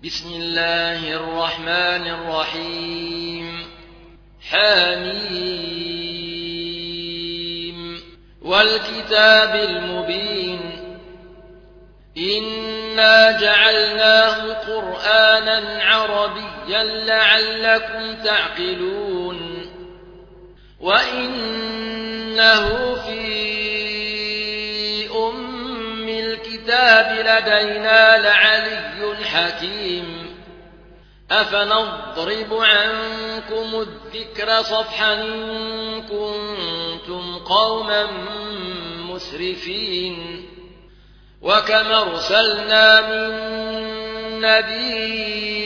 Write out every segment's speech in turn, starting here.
بسم الله الرحمن الرحيم حميم والكتاب المبين إنا جعلناه قرآنا عربيا لعلكم تعقلون وإنه في أم الكتاب لدينا لعلي حكيم أفنضرب عنكم الذكر صفحا إن كنتم قوما مسرفين وكم أرسلنا من نبي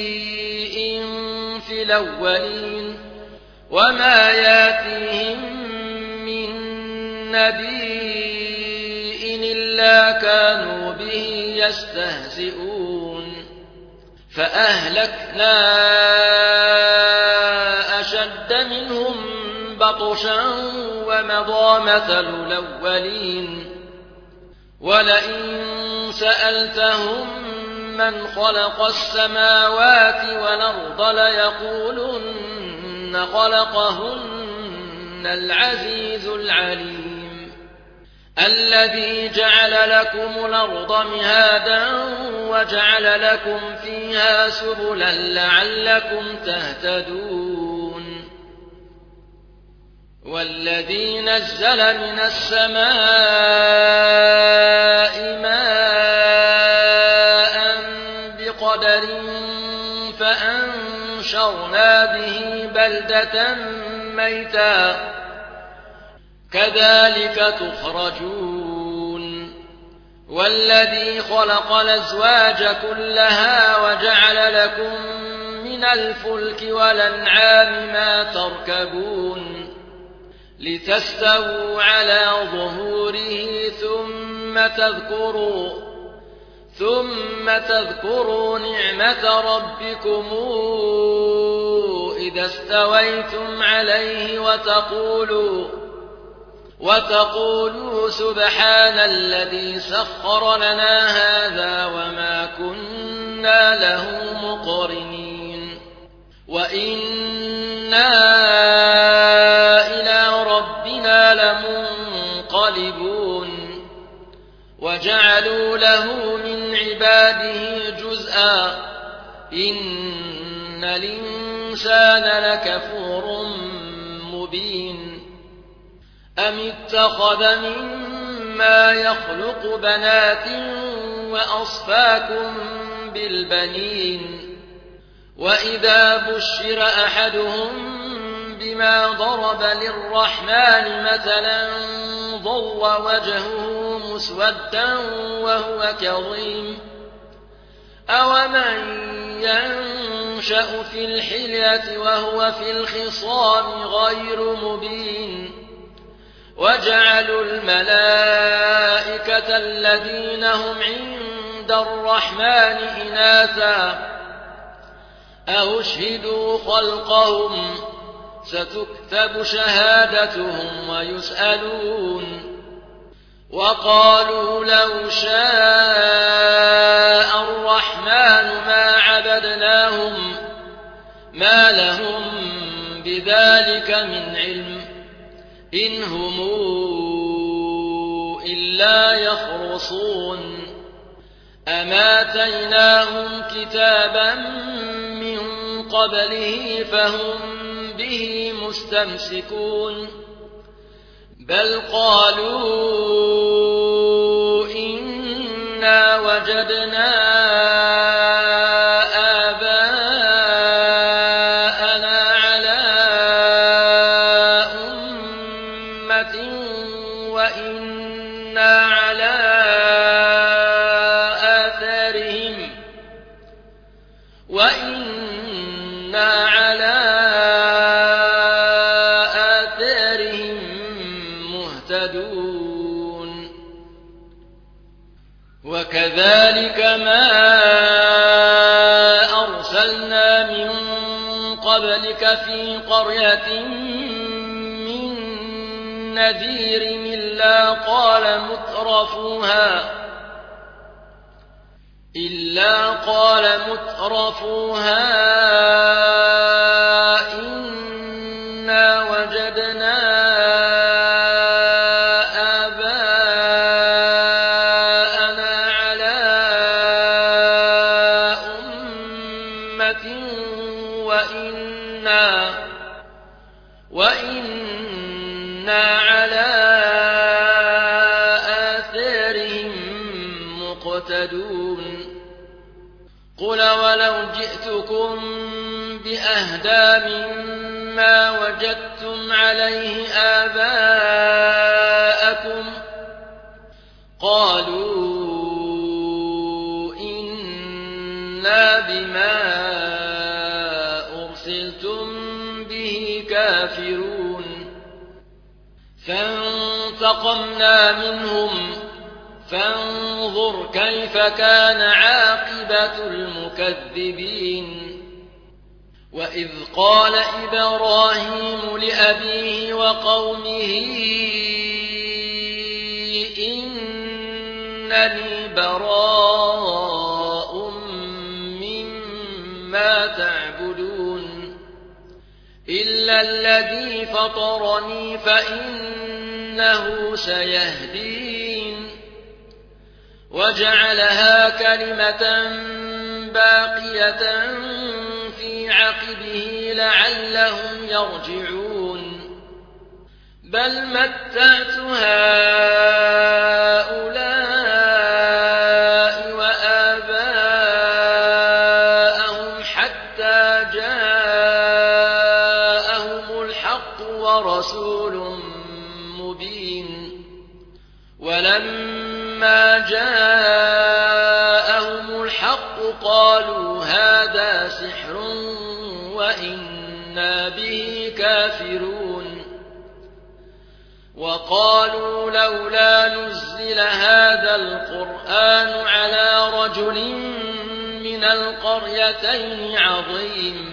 في الأولين وما ياتيهم من نبي إلا كانوا به يستهزئون فأهلكنا أشد منهم بطشا ومضى مثل الأولين ولئن سألتهم من خلق السماوات والأرض ليقولن خلقهن العزيز العليم الذي جعل لكم الأرض مهادا وجعل لكم فيها سبلا لعلكم تهتدون والذي نزل من السماء ماء بقدر فأنشرنا به بلدة ميتا كذلك تخرجون والذي خلق الأزواج كلها وجعل لكم من الفلك والأنعام ما تركبون لتستووا على ظهوره ثم تذكروا نعمة ربكم إذا استويتم عليه وتقولوا سبحان الذي سخر لنا هذا وما كنا له مقرنين وإنا إلى ربنا لمنقلبون وجعلوا له من عباده جزءا إن الإنسان لكفور مبين أم اتخذ مما يخلق بنات وأصفاكم بالبنين وإذا بشر أحدهم بما ضرب للرحمن مثلا ظل وجهه مسودا وهو كظيم أومن ينشأ في الحلية وهو في الخصام غير مبين وجعلوا الملائكة الذين هم عند الرحمن إناثا أشهدوا خلقهم ستكتب شهادتهم ويسألون وقالوا لو شاء الرحمن ما عبدناهم ما لهم بذلك من علم إن هم إلا يخرصون أما آتيناهم كتابا من قبله فهم به مستمسكون بل قالوا إنا وجدنا آباءنا على أمة وإنا على آثارهم مهتدون وكذلك ما أرسلنا من قبلك في قرية من نذير إلا قال مترفوها إلا قال مترفوها إنا وجدنا آباءنا على أمة وإنا على آثارهم مقتدون قل ولو جئتكم بأهدى مما وجدتم عليه آباءكم قالوا إنا بما أرسلتم به كافرون فانتقمنا منهم فانظر كيف كان عاقبة المكذبين وإذ قال إبراهيم لأبيه وقومه إنني براء مما تعبدون إلا الذي فطرني فإنه سيهدين وجعلها كلمة باقية في عقبه لعلهم يرجعون بل متعت هؤلاء وآباءهم حتى جاءهم الحق ورسول مبين ولما جاءهم الحق قالوا هذا سحر وإنا به كافرون وقالوا لولا نزل هذا القرآن على رجل من القريتين عظيم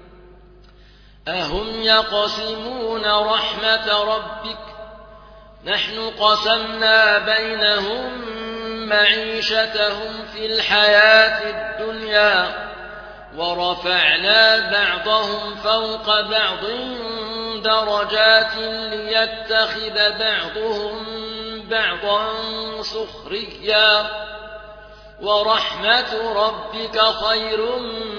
أهم يقسمون رحمة ربك نحن قسمنا بينهم معيشتهم في الحياة الدنيا ورفعنا بعضهم فوق بعض درجات ليتخذ بعضهم بعضا سخريا ورحمة ربك خير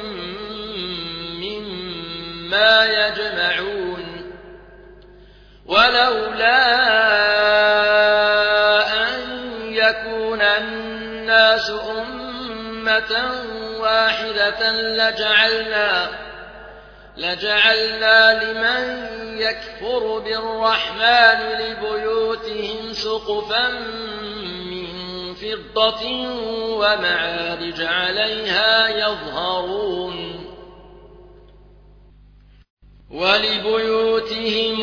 مما يجمعون ولولا أن يكون الناس أمة واحدة لجعلنا لمن يكفر بالرحمن لبيوتهم سقفا من فضة ومعارج عليها يظهرون ولبيوتهم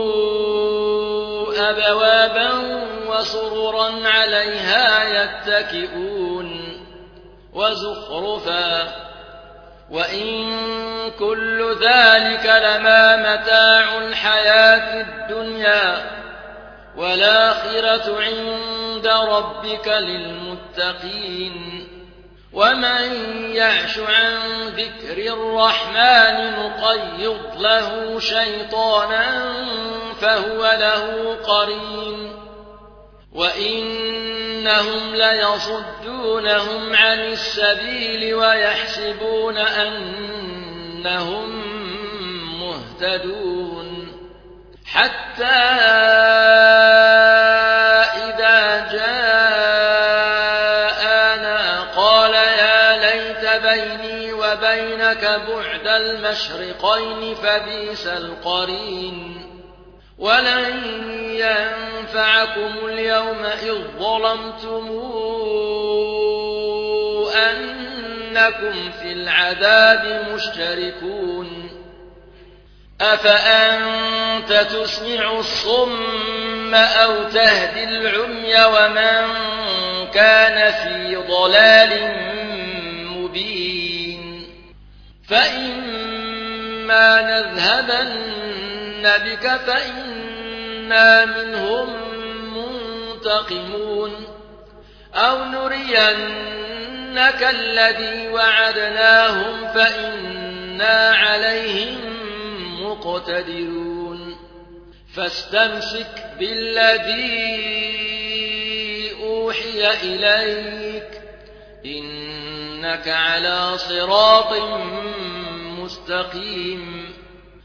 أبوابا وسررا عليها يتكئون وزخرفا وإن كل ذلك لما متاع الحياة الدنيا والآخرة عند ربك للمتقين ومن يعش عن ذكر الرحمن نقيض له شيطانا فهو له قرين وإنهم ليصدونهم عن السبيل ويحسبون أنهم مهتدون حتى إذا جاءنا قال يا ليت بيني وبينك بعد المشرقين فبئس القرين ولن ينفعكم اليوم إذ ظلمتم أنكم في العذاب مشتركون أفأنت تسمع الصم أو تهدي العمي ومن كان في ضلال مبين فإما نذهبن بك فإنا منهم منتقمون أو نرينك إنك الذي وعدناهم فإنا عليهم مقتدرون فاستمسك بالذي أوحي إليك إنك على صراط مستقيم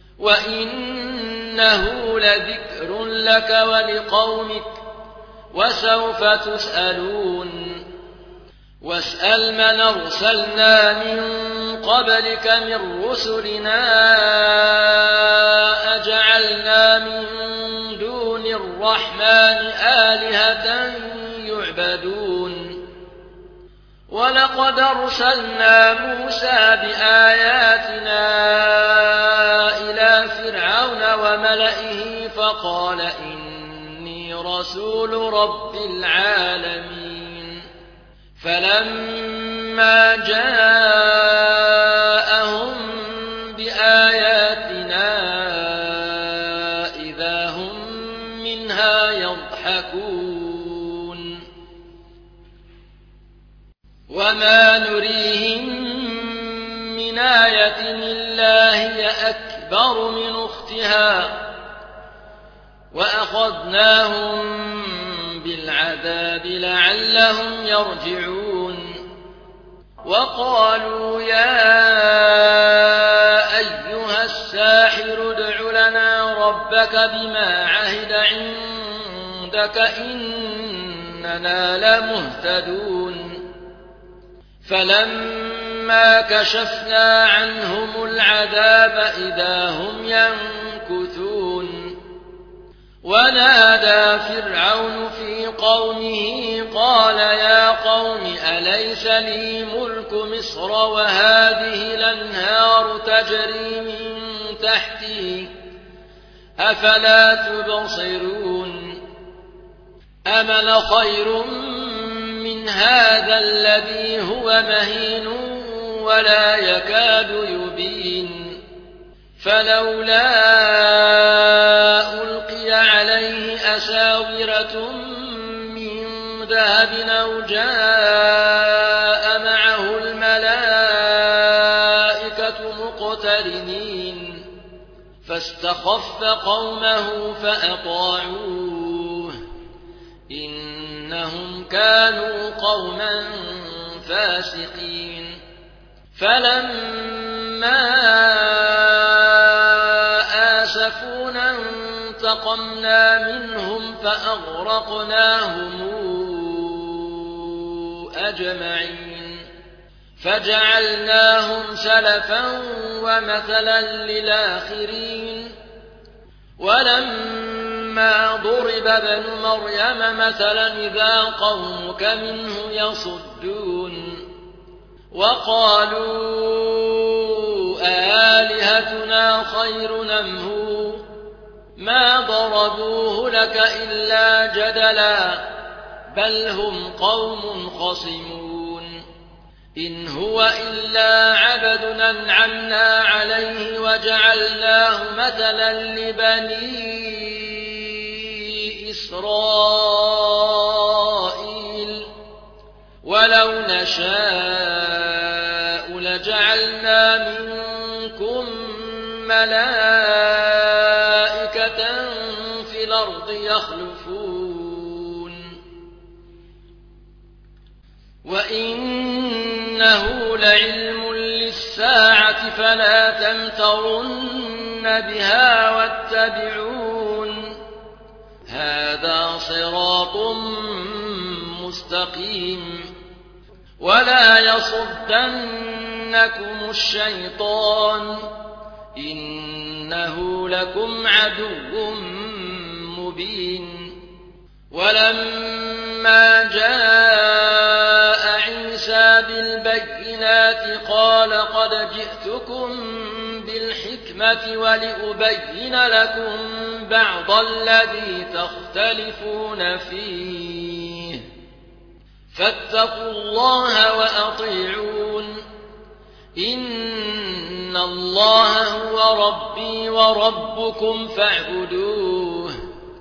وإنه لذكر لك ولقومك وسوف تسألون واسأل من أرسلنا من قبلك من رسلنا أجعلنا من دون الرحمن آلهة يعبدون ولقد أرسلنا موسى بآياتنا إلى فرعون وملئه فقال إني رسول رب العالمين فلما جاءهم بآياتنا إذا هم منها يضحكون وما نريهم من آية إلا هي أكبر من أختها وأخذناهم بالعذاب لعلهم يرجعون وقالوا يا أيها الساحر ادع لنا ربك بما عهد عندك إننا لمهتدون فلما كشفنا عنهم العذاب إذا هم ينكثون ونادى فرعون في قومه قال يا قوم أليس لي ملك مصر وهذه الأنهار تجري من تحتي أفلا تبصرون أمن خير من هذا الذي هو مهين ولا يكاد يبين فلولا ألقي عليه أساورة من ذهب أو جاء معه الملائكة مقترنين فاستخف قومه فأطاعوه إنهم كانوا قوما فاسقين فلما آسفونا انتقمنا منهم فأغرقناهم أجمعين فجعلناهم سلفا ومثلا للآخرين ولما ضرب ابن مريم مثلا إذا قومك منه يصدون وقالوا آلهتنا خير أم هو ما ضربوه لك إلا جدلا بل هم قوم خصمون إن هو إلا عبد أنعمنا عليه وجعلناه مثلا لبني إسرائيل ولو نشاء لجعلنا منكم ملائكة في الأرض يخلفون وإنه لعلم للساعة فلا تمترن بها واتبعون هذا صراط مستقيم ولا يصدنكم الشيطان إنه لكم عدو مبين ولما جاء عيسى بالبينات قال قد جئتكم بالحكمة ولأبين لكم بعض الذي تختلفون فيه فاتقوا الله وأطيعون إن الله هو ربي وربكم فاعبدوه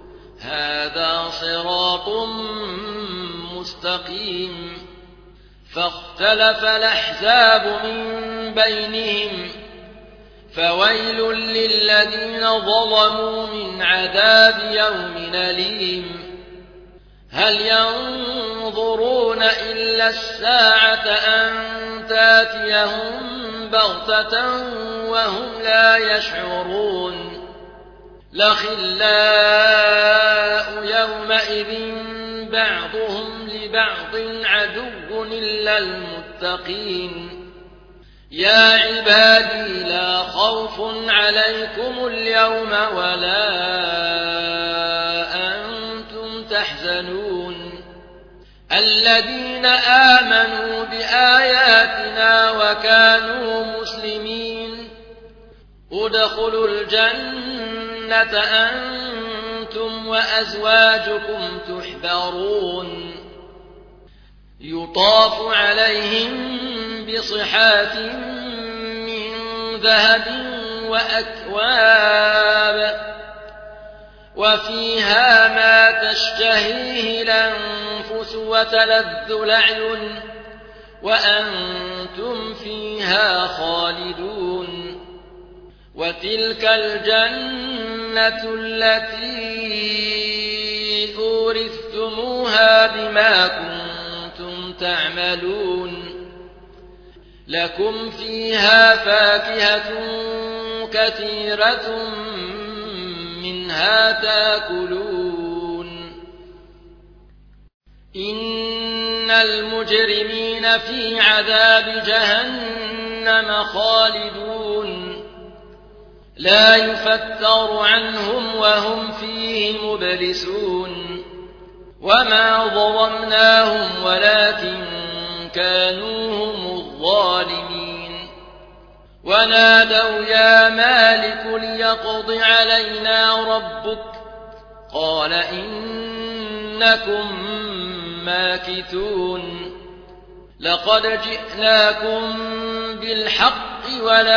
هذا صراط مستقيم فاختلف الأحزاب من بينهم فويل للذين ظلموا من عذاب يوم أليم هل ينظرون إلا الساعة أن تاتيهم بغتة وهم لا يشعرون الأخلاء يومئذ بعضهم لبعض عدو إلا المتقين يا عبادي لا خوف عليكم اليوم ولا أنتم تحزنون الذين آمنوا بآياتنا وكانوا مسلمين ادخلوا الجنة أنتم وأزواجكم تحبرون يطاف عليهم بصحاف من ذهب وأكواب وفيها ما تشتهيه الأنفس وتلذ الأعين وأنتم فيها خالدون وتلك الجنة التي أورثتموها بما كنتم تعملون لكم فيها فاكهة كثيرة منها تاكلون إن المجرمين في عذاب جهنم خالدون لا يفتر عنهم وهم فيه مبلسون وما ظلمناهم ولكن كانوا هم الظالمين ونادوا يا مالك ليقض علينا ربك قال إنكم ماكثون لقد جئناكم بالحق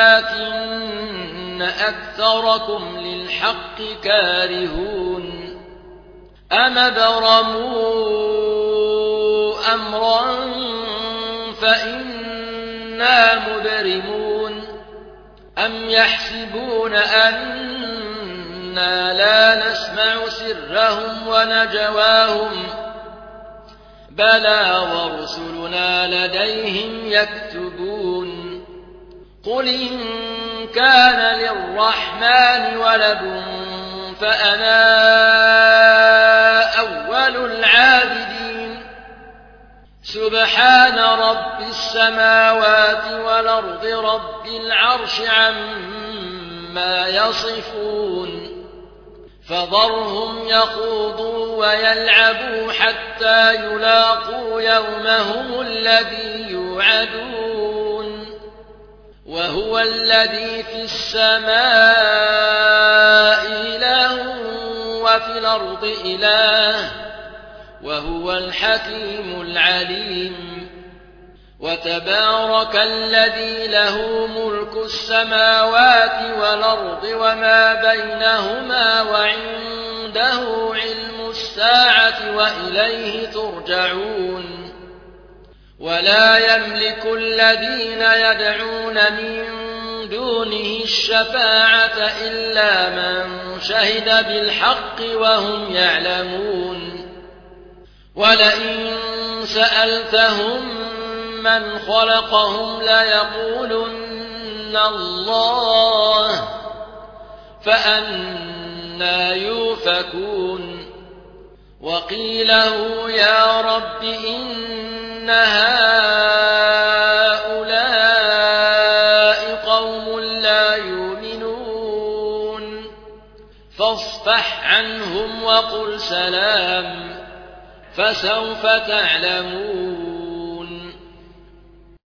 ولكن أكثركم للحق كارهون أم برموا أمرا فإنا مبرمون أم يحسبون أنا لا نسمع سرهم ونجواهم بلى ورسلنا لديهم يكتبون قل إن كان للرحمن ولد فأنا أول العابدين سبحان رب السماوات والأرض رب العرش عما يصفون فذرهم يخوضوا ويلعبوا حتى يلاقوا يومهم الذي يوعدون وهو الذي في السماء إله وفي الأرض إله وهو الحكيم العليم وتبارك الذي له ملك السماوات والأرض وما بينهما وعنده علم الساعة وإليه ترجعون ولا يملك الذين يدعون من دونه الشفاعة إلا من شهد بالحق وهم يعلمون ولئن سألتهم من خلقهم ليقولن الله فأنى يؤفكون وقيله يا رب إن هؤلاء قوم لا يؤمنون فاصفح عنهم وقل سلام فسوف تعلمون